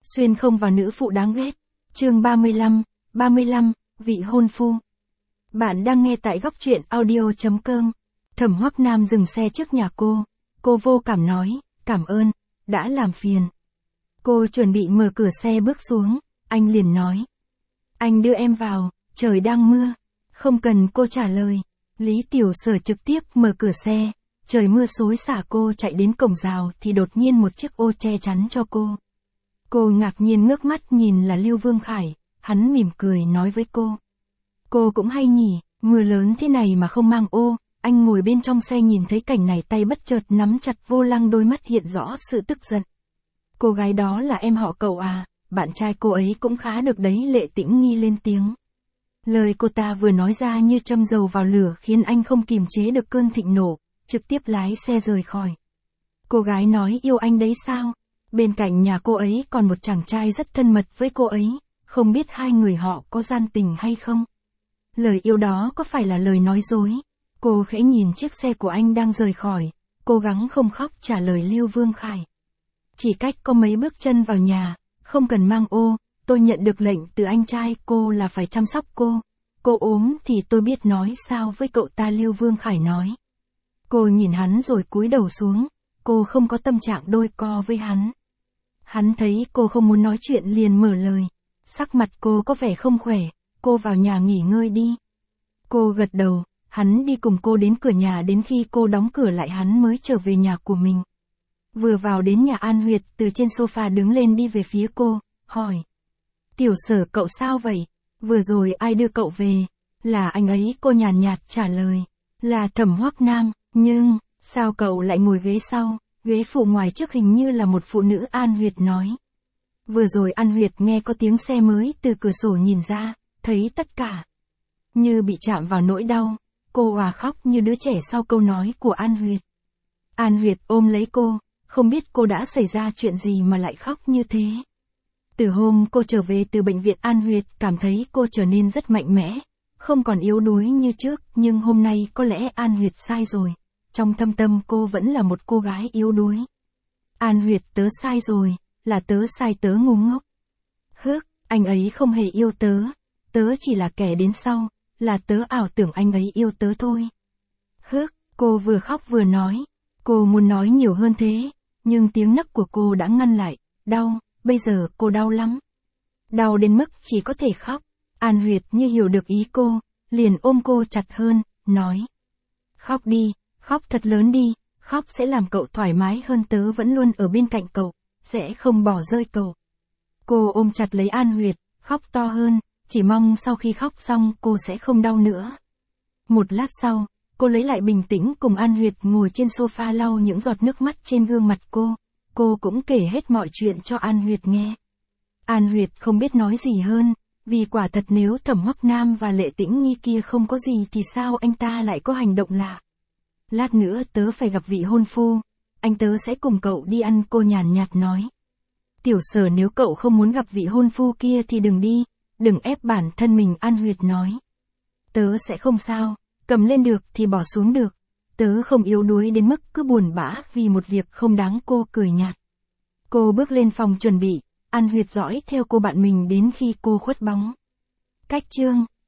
Xuyên không vào nữ phụ đáng ghét. Chương 35, vị hôn phu. Bạn đang nghe tại góc truyện audio.com. Thẩm Hoắc Nam dừng xe trước nhà cô vô cảm nói, cảm ơn, đã làm phiền. Cô chuẩn bị mở cửa xe bước xuống, anh liền nói. Anh đưa em vào, trời đang mưa. Không cần cô trả lời. Lý Tiểu Sở trực tiếp mở cửa xe, trời mưa xối xả. Cô chạy đến cổng rào thì đột nhiên một chiếc ô che chắn cho cô. Cô ngạc nhiên ngước mắt nhìn là Lưu Vương Khải, hắn mỉm cười nói với cô. Cô cũng hay nhỉ, mưa lớn thế này mà không mang ô. Anh ngồi bên trong xe nhìn thấy cảnh này tay bất chợt nắm chặt vô lăng, đôi mắt hiện rõ sự tức giận. Cô gái đó là em họ Cậu à, bạn trai cô ấy cũng khá được đấy. Lệ Tĩnh Nghi lên tiếng. Lời cô ta vừa nói ra như châm dầu vào lửa khiến anh không kìm chế được cơn thịnh nộ, trực tiếp lái xe rời khỏi. Cô gái nói yêu anh đấy sao? Bên cạnh nhà cô ấy còn một chàng trai rất thân mật với cô ấy, không biết hai người họ có gian tình hay không? Lời yêu đó có phải là lời nói dối? Cô khẽ nhìn chiếc xe của anh đang rời khỏi, cố gắng không khóc trả lời Lưu Vương Khải. Chỉ cách có mấy bước chân vào nhà, không cần mang ô, tôi nhận được lệnh từ anh trai cô là phải chăm sóc cô. Cô ốm thì tôi biết nói sao với cậu ta, Lưu Vương Khải nói. Cô nhìn hắn rồi cúi đầu xuống, cô không có tâm trạng đôi co với hắn. Hắn thấy cô không muốn nói chuyện liền mở lời. Sắc mặt cô có vẻ không khỏe, cô vào nhà nghỉ ngơi đi. Cô gật đầu, hắn đi cùng cô đến cửa nhà, đến khi cô đóng cửa lại hắn mới trở về nhà của mình. Vừa vào đến nhà, An Huyệt từ trên sofa đứng lên đi về phía cô, hỏi. Tiểu Sở, cậu sao vậy? Vừa rồi ai đưa cậu về? Là anh ấy, cô nhàn nhạt trả lời. Là Thẩm Hoắc Nam, nhưng, sao cậu lại ngồi ghế sau? Ghế phụ ngoài trước hình như là một phụ nữ, An Huyệt nói. Vừa rồi An Huyệt nghe có tiếng xe mới từ cửa sổ nhìn ra, thấy tất cả như bị chạm vào nỗi đau. Cô òa khóc như đứa trẻ sau câu nói của An Huyệt. An Huyệt ôm lấy cô, không biết cô đã xảy ra chuyện gì mà lại khóc như thế. Từ hôm cô trở về từ bệnh viện, An Huyệt cảm thấy cô trở nên rất mạnh mẽ, không còn yếu đuối như trước, nhưng hôm nay có lẽ An Huyệt sai rồi. Trong thâm tâm cô vẫn là một cô gái yếu đuối. An Huyệt, tớ sai rồi, là tớ sai, tớ ngu ngốc. Anh ấy không hề yêu tớ, tớ chỉ là kẻ đến sau, là tớ ảo tưởng anh ấy yêu tớ thôi. Cô vừa khóc vừa nói, cô muốn nói nhiều hơn thế, nhưng tiếng nấc của cô đã ngăn lại. Đau, bây giờ cô đau lắm. Đau đến mức chỉ có thể khóc. An Huyệt như hiểu được ý cô, liền ôm cô chặt hơn, nói. Khóc đi, khóc thật lớn đi, khóc sẽ làm cậu thoải mái hơn, tớ vẫn luôn ở bên cạnh cậu, sẽ không bỏ rơi cậu. Cô ôm chặt lấy An Huyệt, khóc to hơn, chỉ mong sau khi khóc xong cô sẽ không đau nữa. Một lát sau, cô lấy lại bình tĩnh cùng An Huyệt ngồi trên sofa lau những giọt nước mắt trên gương mặt cô cũng kể hết mọi chuyện cho An Huyệt nghe. An Huyệt không biết nói gì hơn, vì quả thật nếu Thẩm Hoắc Nam và Lệ Tĩnh Nghi kia không có gì thì sao anh ta lại có hành động lạ. Lát nữa tớ phải gặp vị hôn phu, anh tớ sẽ cùng cậu đi ăn, cô nhàn nhạt nói. Tiểu Sở, nếu cậu không muốn gặp vị hôn phu kia thì đừng đi, đừng ép bản thân mình, An Huyệt nói. Tớ sẽ không sao, cầm lên được thì bỏ xuống được, tớ không yếu đuối đến mức cứ buồn bã vì một việc không đáng, cô cười nhạt. Cô bước lên phòng chuẩn bị, An Huyệt dõi theo cô bạn mình đến khi cô khuất bóng. Cách chương